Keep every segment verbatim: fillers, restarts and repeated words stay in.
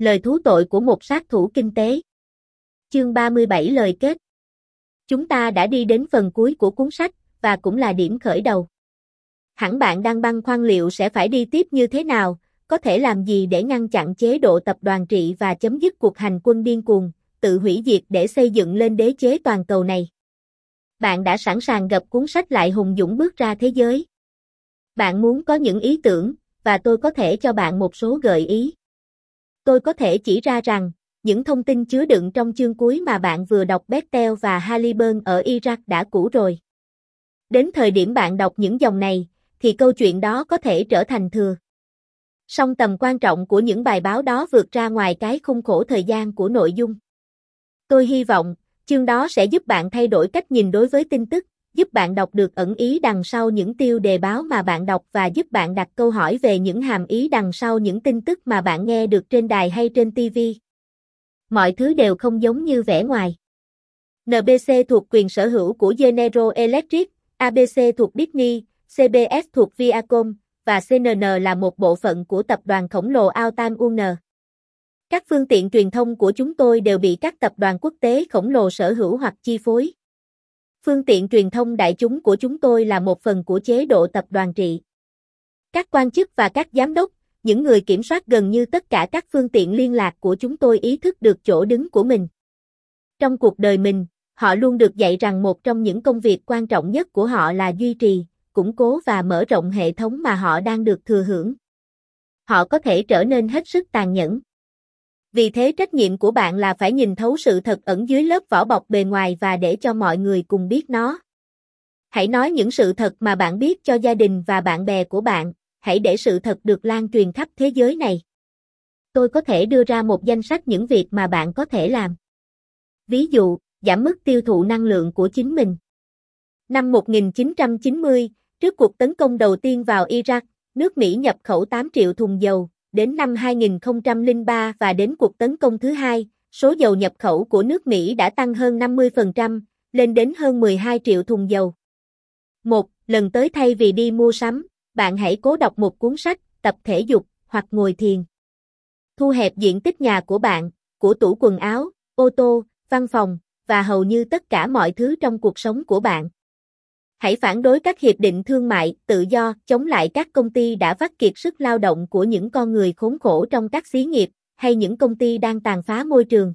Lời thú tội của một sát thủ kinh tế. Chương ba mươi bảy lời kết. Chúng ta đã đi đến phần cuối của cuốn sách, và cũng là điểm khởi đầu. Hẳn bạn đang băn khoăn liệu sẽ phải đi tiếp như thế nào, có thể làm gì để ngăn chặn chế độ tập đoàn trị và chấm dứt cuộc hành quân điên cuồng, tự hủy diệt để xây dựng lên đế chế toàn cầu này. Bạn đã sẵn sàng gập cuốn sách lại hùng dũng bước ra thế giới. Bạn muốn có những ý tưởng, và tôi có thể cho bạn một số gợi ý. Tôi có thể chỉ ra rằng, những thông tin chứa đựng trong chương cuối mà bạn vừa đọc Bethel và Halliburton ở Iraq đã cũ rồi. Đến thời điểm bạn đọc những dòng này, thì câu chuyện đó có thể trở thành thừa. Song tầm quan trọng của những bài báo đó vượt ra ngoài cái khung khổ thời gian của nội dung. Tôi hy vọng, chương đó sẽ giúp bạn thay đổi cách nhìn đối với tin tức, giúp bạn đọc được ẩn ý đằng sau những tiêu đề báo mà bạn đọc và giúp bạn đặt câu hỏi về những hàm ý đằng sau những tin tức mà bạn nghe được trên đài hay trên ti vi. Mọi thứ đều không giống như vẻ ngoài. en bê xê thuộc quyền sở hữu của General Electric, a bê xê thuộc Disney, xê bê ét thuộc Viacom, và xê en en là một bộ phận của tập đoàn khổng lồ Autan u en. Các phương tiện truyền thông của chúng tôi đều bị các tập đoàn quốc tế khổng lồ sở hữu hoặc chi phối. Phương tiện truyền thông đại chúng của chúng tôi là một phần của chế độ tập đoàn trị. Các quan chức và các giám đốc, những người kiểm soát gần như tất cả các phương tiện liên lạc của chúng tôi ý thức được chỗ đứng của mình. Trong cuộc đời mình, họ luôn được dạy rằng một trong những công việc quan trọng nhất của họ là duy trì, củng cố và mở rộng hệ thống mà họ đang được thừa hưởng. Họ có thể trở nên hết sức tàn nhẫn. Vì thế trách nhiệm của bạn là phải nhìn thấu sự thật ẩn dưới lớp vỏ bọc bề ngoài và để cho mọi người cùng biết nó. Hãy nói những sự thật mà bạn biết cho gia đình và bạn bè của bạn, hãy để sự thật được lan truyền khắp thế giới này. Tôi có thể đưa ra một danh sách những việc mà bạn có thể làm. Ví dụ, giảm mức tiêu thụ năng lượng của chính mình. Năm một nghìn chín trăm chín mươi, trước cuộc tấn công đầu tiên vào Iraq, nước Mỹ nhập khẩu tám triệu thùng dầu. Đến năm hai nghìn không trăm lẻ ba và đến cuộc tấn công thứ hai, số dầu nhập khẩu của nước Mỹ đã tăng hơn năm mươi phần trăm, lên đến hơn mười hai triệu thùng dầu. Một lần tới thay vì đi mua sắm, bạn hãy cố đọc một cuốn sách, tập thể dục, hoặc ngồi thiền. Thu hẹp diện tích nhà của bạn, của tủ quần áo, ô tô, văn phòng, và hầu như tất cả mọi thứ trong cuộc sống của bạn. Hãy phản đối các hiệp định thương mại, tự do, chống lại các công ty đã vắt kiệt sức lao động của những con người khốn khổ trong các xí nghiệp, hay những công ty đang tàn phá môi trường.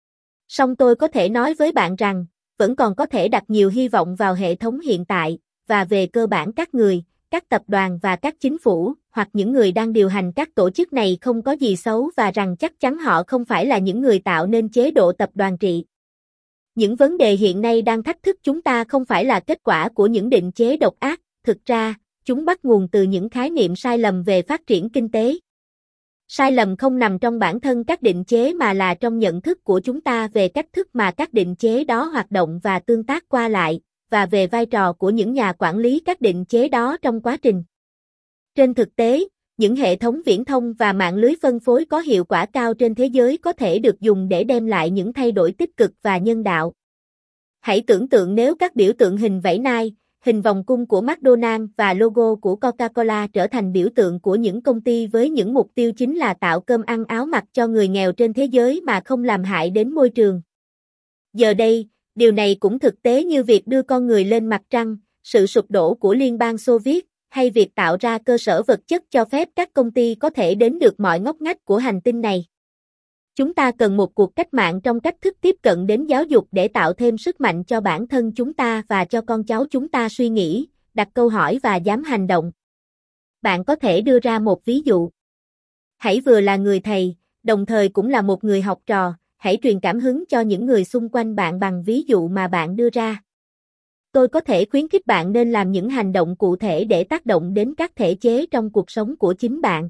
Song tôi có thể nói với bạn rằng, vẫn còn có thể đặt nhiều hy vọng vào hệ thống hiện tại, và về cơ bản các người, các tập đoàn và các chính phủ, hoặc những người đang điều hành các tổ chức này không có gì xấu và rằng chắc chắn họ không phải là những người tạo nên chế độ tập đoàn trị. Những vấn đề hiện nay đang thách thức chúng ta không phải là kết quả của những định chế độc ác, thực ra, chúng bắt nguồn từ những khái niệm sai lầm về phát triển kinh tế. Sai lầm không nằm trong bản thân các định chế mà là trong nhận thức của chúng ta về cách thức mà các định chế đó hoạt động và tương tác qua lại, và về vai trò của những nhà quản lý các định chế đó trong quá trình. Trên thực tế, những hệ thống viễn thông và mạng lưới phân phối có hiệu quả cao trên thế giới có thể được dùng để đem lại những thay đổi tích cực và nhân đạo. Hãy tưởng tượng nếu các biểu tượng hình vảy nai, hình vòng cung của McDonald's và logo của Coca-Cola trở thành biểu tượng của những công ty với những mục tiêu chính là tạo cơm ăn áo mặc cho người nghèo trên thế giới mà không làm hại đến môi trường. Giờ đây, điều này cũng thực tế như việc đưa con người lên mặt trăng, sự sụp đổ của Liên bang Xô Viết, hay việc tạo ra cơ sở vật chất cho phép các công ty có thể đến được mọi ngóc ngách của hành tinh này. Chúng ta cần một cuộc cách mạng trong cách thức tiếp cận đến giáo dục để tạo thêm sức mạnh cho bản thân chúng ta và cho con cháu chúng ta suy nghĩ, đặt câu hỏi và dám hành động. Bạn có thể đưa ra một ví dụ. Hãy vừa là người thầy, đồng thời cũng là một người học trò, hãy truyền cảm hứng cho những người xung quanh bạn bằng ví dụ mà bạn đưa ra. Tôi có thể khuyến khích bạn nên làm những hành động cụ thể để tác động đến các thể chế trong cuộc sống của chính bạn.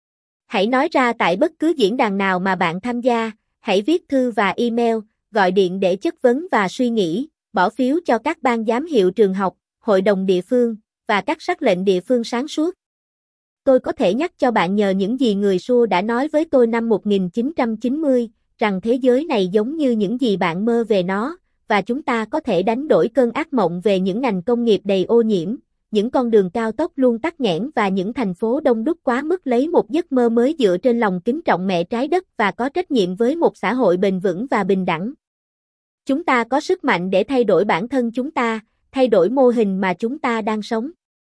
Hãy nói ra tại bất cứ diễn đàn nào mà bạn tham gia, hãy viết thư và email, gọi điện để chất vấn và suy nghĩ, bỏ phiếu cho các ban giám hiệu trường học, hội đồng địa phương, và các sắc lệnh địa phương sáng suốt. Tôi có thể nhắc cho bạn nhờ những gì người xưa đã nói với tôi năm một nghìn chín trăm chín mươi, rằng thế giới này giống như những gì bạn mơ về nó, và chúng ta có thể đánh đổi cơn ác mộng về những ngành công nghiệp đầy ô nhiễm, những con đường cao tốc luôn tắc nghẽn và những thành phố đông đúc quá mức lấy một giấc mơ mới dựa trên lòng kính trọng mẹ trái đất và có trách nhiệm với một xã hội bền vững và bình đẳng. Chúng ta có sức mạnh để thay đổi bản thân chúng ta, thay đổi mô hình mà chúng ta đang sống.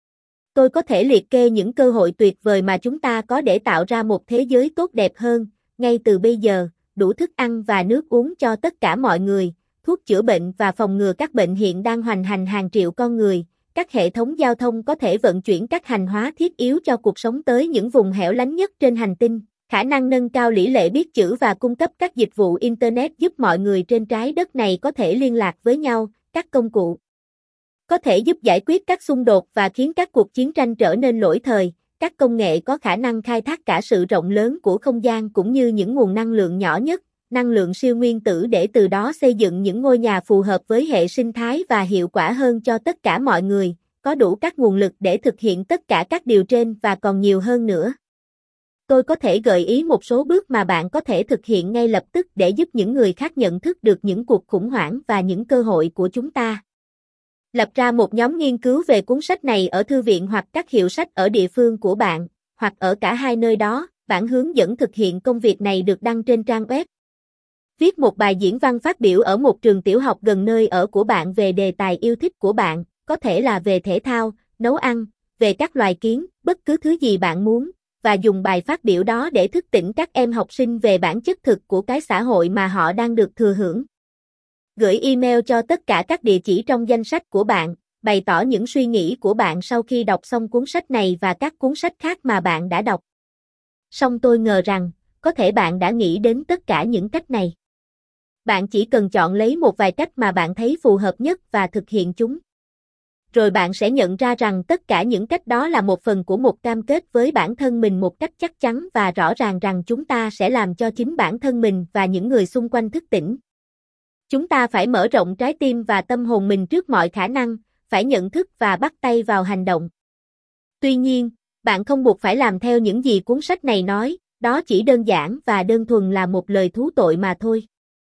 Tôi có thể liệt kê những cơ hội tuyệt vời mà chúng ta có để tạo ra một thế giới tốt đẹp hơn, ngay từ bây giờ, đủ thức ăn và nước uống cho tất cả mọi người, thuốc chữa bệnh và phòng ngừa các bệnh hiện đang hoành hành hàng triệu con người, các hệ thống giao thông có thể vận chuyển các hàng hóa thiết yếu cho cuộc sống tới những vùng hẻo lánh nhất trên hành tinh, khả năng nâng cao tỷ lệ biết chữ và cung cấp các dịch vụ Internet giúp mọi người trên trái đất này có thể liên lạc với nhau, các công cụ có thể giúp giải quyết các xung đột và khiến các cuộc chiến tranh trở nên lỗi thời, các công nghệ có khả năng khai thác cả sự rộng lớn của không gian cũng như những nguồn năng lượng nhỏ nhất, năng lượng siêu nguyên tử để từ đó xây dựng những ngôi nhà phù hợp với hệ sinh thái và hiệu quả hơn cho tất cả mọi người, có đủ các nguồn lực để thực hiện tất cả các điều trên và còn nhiều hơn nữa. Tôi có thể gợi ý một số bước mà bạn có thể thực hiện ngay lập tức để giúp những người khác nhận thức được những cuộc khủng hoảng và những cơ hội của chúng ta. Lập ra một nhóm nghiên cứu về cuốn sách này ở thư viện hoặc các hiệu sách ở địa phương của bạn, hoặc ở cả hai nơi đó. Bản hướng dẫn thực hiện công việc này được đăng trên trang web. Viết một bài diễn văn phát biểu ở một trường tiểu học gần nơi ở của bạn về đề tài yêu thích của bạn, có thể là về thể thao, nấu ăn, về các loài kiến, bất cứ thứ gì bạn muốn, và dùng bài phát biểu đó để thức tỉnh các em học sinh về bản chất thực của cái xã hội mà họ đang được thừa hưởng. Gửi email cho tất cả các địa chỉ trong danh sách của bạn, bày tỏ những suy nghĩ của bạn sau khi đọc xong cuốn sách này và các cuốn sách khác mà bạn đã đọc. Song tôi ngờ rằng, có thể bạn đã nghĩ đến tất cả những cách này. Bạn chỉ cần chọn lấy một vài cách mà bạn thấy phù hợp nhất và thực hiện chúng. Rồi bạn sẽ nhận ra rằng tất cả những cách đó là một phần của một cam kết với bản thân mình một cách chắc chắn và rõ ràng rằng chúng ta sẽ làm cho chính bản thân mình và những người xung quanh thức tỉnh. Chúng ta phải mở rộng trái tim và tâm hồn mình trước mọi khả năng, phải nhận thức và bắt tay vào hành động. Tuy nhiên, bạn không buộc phải làm theo những gì cuốn sách này nói, đó chỉ đơn giản và đơn thuần là một lời thú tội mà thôi.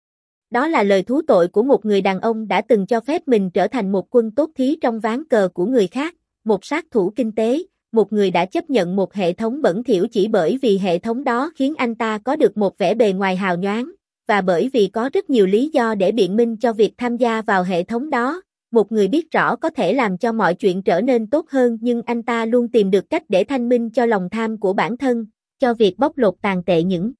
Đó là lời thú tội của một người đàn ông đã từng cho phép mình trở thành một quân tốt thí trong ván cờ của người khác, một sát thủ kinh tế, một người đã chấp nhận một hệ thống bẩn thỉu chỉ bởi vì hệ thống đó khiến anh ta có được một vẻ bề ngoài hào nhoáng, và bởi vì có rất nhiều lý do để biện minh cho việc tham gia vào hệ thống đó. Một người biết rõ có thể làm cho mọi chuyện trở nên tốt hơn nhưng anh ta luôn tìm được cách để thanh minh cho lòng tham của bản thân, cho việc bóc lột tàn tệ những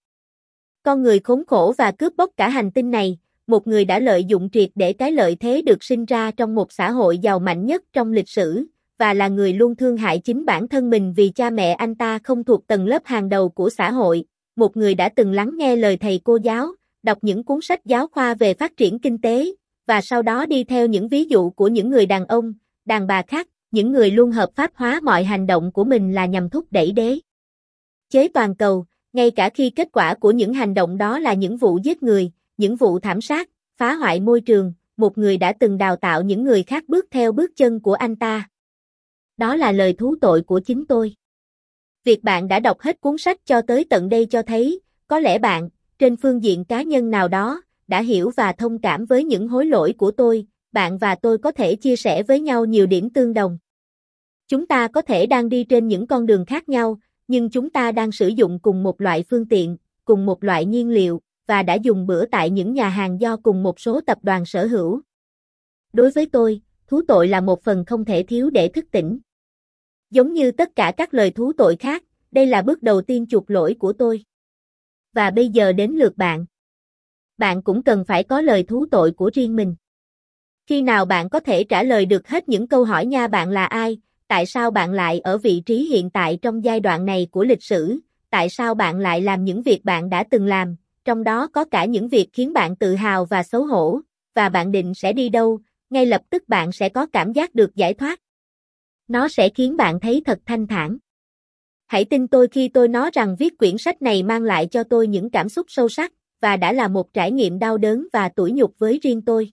con người khốn khổ và cướp bóc cả hành tinh này, một người đã lợi dụng triệt để cái lợi thế được sinh ra trong một xã hội giàu mạnh nhất trong lịch sử, và là người luôn thương hại chính bản thân mình vì cha mẹ anh ta không thuộc tầng lớp hàng đầu của xã hội, một người đã từng lắng nghe lời thầy cô giáo, đọc những cuốn sách giáo khoa về phát triển kinh tế, và sau đó đi theo những ví dụ của những người đàn ông, đàn bà khác, những người luôn hợp pháp hóa mọi hành động của mình là nhằm thúc đẩy đế chế toàn cầu, ngay cả khi kết quả của những hành động đó là những vụ giết người, những vụ thảm sát, phá hoại môi trường, một người đã từng đào tạo những người khác bước theo bước chân của anh ta. Đó là lời thú tội của chính tôi. Việc bạn đã đọc hết cuốn sách cho tới tận đây cho thấy, có lẽ bạn, trên phương diện cá nhân nào đó, đã hiểu và thông cảm với những hối lỗi của tôi, bạn và tôi có thể chia sẻ với nhau nhiều điểm tương đồng. Chúng ta có thể đang đi trên những con đường khác nhau, nhưng chúng ta đang sử dụng cùng một loại phương tiện, cùng một loại nhiên liệu, và đã dùng bữa tại những nhà hàng do cùng một số tập đoàn sở hữu. Đối với tôi, thú tội là một phần không thể thiếu để thức tỉnh. Giống như tất cả các lời thú tội khác, đây là bước đầu tiên chuộc lỗi của tôi. Và bây giờ đến lượt bạn. Bạn cũng cần phải có lời thú tội của riêng mình. Khi nào bạn có thể trả lời được hết những câu hỏi nha, bạn là ai, tại sao bạn lại ở vị trí hiện tại trong giai đoạn này của lịch sử, tại sao bạn lại làm những việc bạn đã từng làm, trong đó có cả những việc khiến bạn tự hào và xấu hổ, và bạn định sẽ đi đâu, ngay lập tức bạn sẽ có cảm giác được giải thoát. Nó sẽ khiến bạn thấy thật thanh thản. Hãy tin tôi khi tôi nói rằng viết quyển sách này mang lại cho tôi những cảm xúc sâu sắc, và đã là một trải nghiệm đau đớn và tủi nhục với riêng tôi.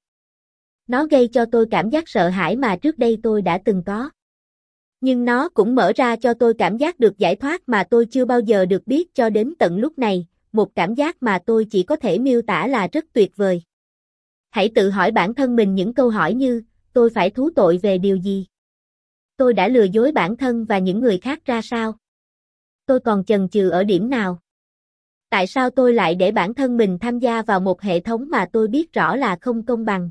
Nó gây cho tôi cảm giác sợ hãi mà trước đây tôi đã từng có. Nhưng nó cũng mở ra cho tôi cảm giác được giải thoát mà tôi chưa bao giờ được biết cho đến tận lúc này, một cảm giác mà tôi chỉ có thể miêu tả là rất tuyệt vời. Hãy tự hỏi bản thân mình những câu hỏi như, tôi phải thú tội về điều gì? Tôi đã lừa dối bản thân và những người khác ra sao? Tôi còn chần chừ ở điểm nào? Tại sao tôi lại để bản thân mình tham gia vào một hệ thống mà tôi biết rõ là không công bằng?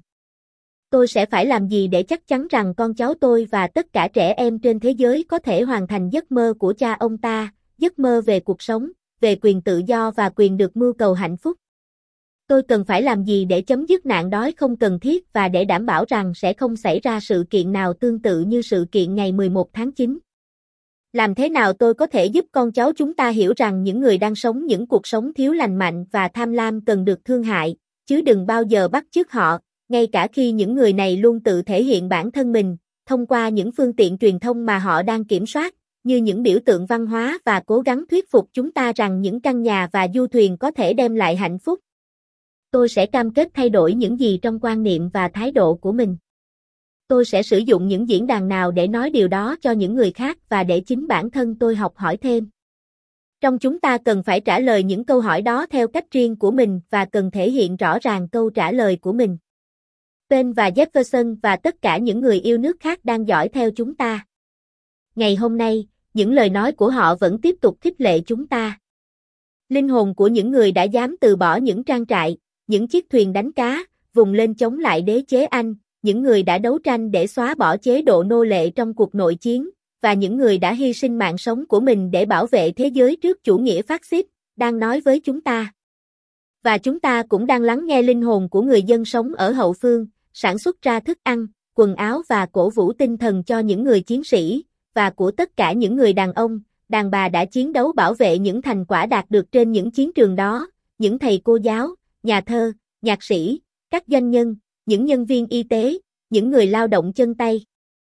Tôi sẽ phải làm gì để chắc chắn rằng con cháu tôi và tất cả trẻ em trên thế giới có thể hoàn thành giấc mơ của cha ông ta, giấc mơ về cuộc sống, về quyền tự do và quyền được mưu cầu hạnh phúc? Tôi cần phải làm gì để chấm dứt nạn đói không cần thiết và để đảm bảo rằng sẽ không xảy ra sự kiện nào tương tự như sự kiện ngày mười một tháng chín? Làm thế nào tôi có thể giúp con cháu chúng ta hiểu rằng những người đang sống những cuộc sống thiếu lành mạnh và tham lam cần được thương hại, chứ đừng bao giờ bắt chước họ, ngay cả khi những người này luôn tự thể hiện bản thân mình, thông qua những phương tiện truyền thông mà họ đang kiểm soát, như những biểu tượng văn hóa và cố gắng thuyết phục chúng ta rằng những căn nhà và du thuyền có thể đem lại hạnh phúc. Tôi sẽ cam kết thay đổi những gì trong quan niệm và thái độ của mình. Tôi sẽ sử dụng những diễn đàn nào để nói điều đó cho những người khác và để chính bản thân tôi học hỏi thêm. Trong chúng ta cần phải trả lời những câu hỏi đó theo cách riêng của mình và cần thể hiện rõ ràng câu trả lời của mình. Penn và Jefferson và tất cả những người yêu nước khác đang dõi theo chúng ta. Ngày hôm nay, những lời nói của họ vẫn tiếp tục khích lệ chúng ta. Linh hồn của những người đã dám từ bỏ những trang trại, những chiếc thuyền đánh cá, vùng lên chống lại đế chế Anh, những người đã đấu tranh để xóa bỏ chế độ nô lệ trong cuộc nội chiến, và những người đã hy sinh mạng sống của mình để bảo vệ thế giới trước chủ nghĩa phát xít, đang nói với chúng ta. Và chúng ta cũng đang lắng nghe linh hồn của người dân sống ở hậu phương, sản xuất ra thức ăn, quần áo và cổ vũ tinh thần cho những người chiến sĩ, và của tất cả những người đàn ông, đàn bà đã chiến đấu bảo vệ những thành quả đạt được trên những chiến trường đó, những thầy cô giáo, nhà thơ, nhạc sĩ, các doanh nhân, những nhân viên y tế, những người lao động chân tay.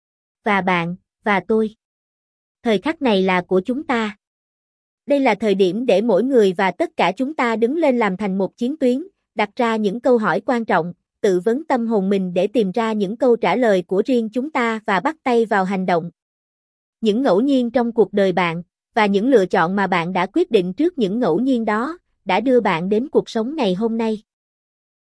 Và bạn, và tôi. Thời khắc này là của chúng ta. Đây là thời điểm để mỗi người và tất cả chúng ta đứng lên làm thành một chiến tuyến, đặt ra những câu hỏi quan trọng, tự vấn tâm hồn mình để tìm ra những câu trả lời của riêng chúng ta và bắt tay vào hành động. Những ngẫu nhiên trong cuộc đời bạn, và những lựa chọn mà bạn đã quyết định trước những ngẫu nhiên đó, đã đưa bạn đến cuộc sống ngày hôm nay.